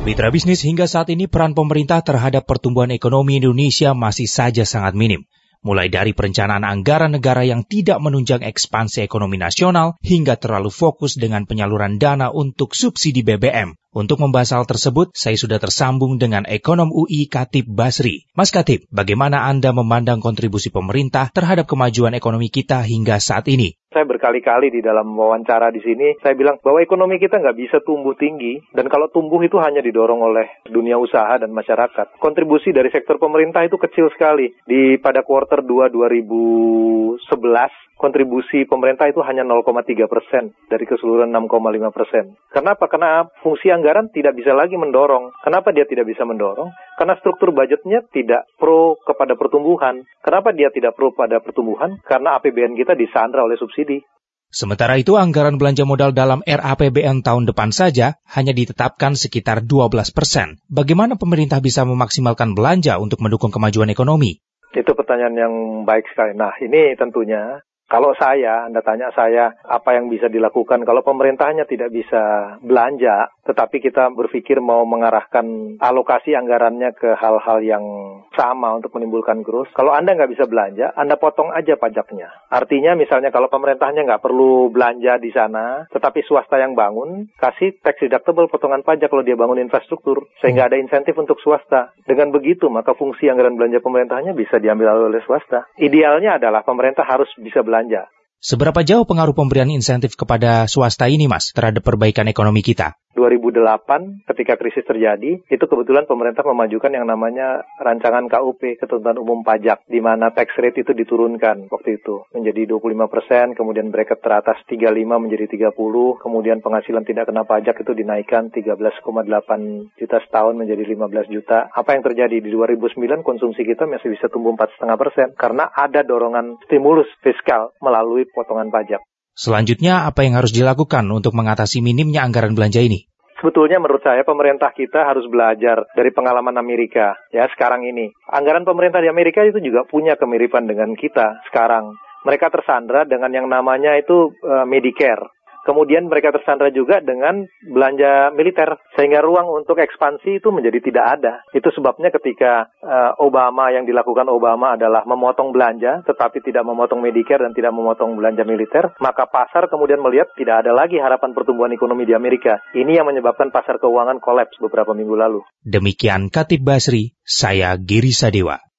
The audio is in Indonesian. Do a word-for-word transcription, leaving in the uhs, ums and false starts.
Mitra bisnis, hingga saat ini peran pemerintah terhadap pertumbuhan ekonomi Indonesia masih saja sangat minim. Mulai dari perencanaan anggaran negara yang tidak menunjang ekspansi ekonomi nasional hingga terlalu fokus dengan penyaluran dana untuk subsidi B B M. Untuk membahas hal tersebut, saya sudah tersambung dengan ekonom U I Khatib Basri. Mas Khatib, bagaimana Anda memandang kontribusi pemerintah terhadap kemajuan ekonomi kita hingga saat ini? Saya berkali-kali di dalam wawancara di sini, saya bilang bahwa ekonomi kita nggak bisa tumbuh tinggi, dan kalau tumbuh itu hanya didorong oleh dunia usaha dan masyarakat. Kontribusi dari sektor pemerintah itu kecil sekali. Di pada kuartal dua dua ribu sebelas, kontribusi pemerintah itu hanya nol koma tiga persen dari keseluruhan enam koma lima persen. Kenapa? Karena fungsi anggaran tidak bisa lagi mendorong. Kenapa dia tidak bisa mendorong? Karena struktur budgetnya tidak pro kepada pertumbuhan. Kenapa dia tidak pro pada pertumbuhan? Karena A P B N kita disandra oleh subsidi. Sementara itu, anggaran belanja modal dalam R A P B N tahun depan saja hanya ditetapkan sekitar dua belas persen. Bagaimana pemerintah bisa memaksimalkan belanja untuk mendukung kemajuan ekonomi? Itu pertanyaan yang baik sekali. Nah, ini tentunya kalau saya, Anda tanya saya, apa yang bisa dilakukan kalau pemerintahnya tidak bisa belanja, tetapi kita berpikir mau mengarahkan alokasi anggarannya ke hal-hal yang sama untuk menimbulkan growth. Kalau Anda nggak bisa belanja, Anda potong aja pajaknya. Artinya misalnya kalau pemerintahnya nggak perlu belanja di sana, tetapi swasta yang bangun, kasih tax deductible potongan pajak kalau dia bangun infrastruktur, sehingga ada insentif untuk swasta. Dengan begitu, maka fungsi anggaran belanja pemerintahnya bisa diambil oleh swasta. Idealnya adalah pemerintah harus bisa belanja. belanja. Seberapa jauh pengaruh pemberian insentif kepada swasta ini, Mas, terhadap perbaikan ekonomi kita? dua ribu delapan, ketika krisis terjadi, itu kebetulan pemerintah memajukan yang namanya rancangan K U P, Ketentuan Umum Pajak, di mana tax rate itu diturunkan waktu itu menjadi dua puluh lima persen, kemudian bracket teratas tiga puluh lima menjadi tiga puluh, kemudian penghasilan tidak kena pajak itu dinaikkan tiga belas koma delapan juta setahun menjadi lima belas juta. Apa yang terjadi di dua ribu sembilan, konsumsi kita masih bisa tumbuh empat koma lima persen karena ada dorongan stimulus fiskal melalui potongan pajak. Selanjutnya, apa yang harus dilakukan untuk mengatasi minimnya anggaran belanja ini? Sebetulnya menurut saya pemerintah kita harus belajar dari pengalaman Amerika ya sekarang ini. Anggaran pemerintah di Amerika itu juga punya kemiripan dengan kita sekarang. Mereka tersandra dengan yang namanya itu uh, Medicare. Kemudian mereka tersandra juga dengan belanja militer, sehingga ruang untuk ekspansi itu menjadi tidak ada. Itu sebabnya ketika uh, Obama, yang dilakukan Obama adalah memotong belanja, tetapi tidak memotong Medicare dan tidak memotong belanja militer, maka pasar kemudian melihat tidak ada lagi harapan pertumbuhan ekonomi di Amerika. Ini yang menyebabkan pasar keuangan kolaps beberapa minggu lalu. Demikian Khatib Basri, saya Giri Sadewa.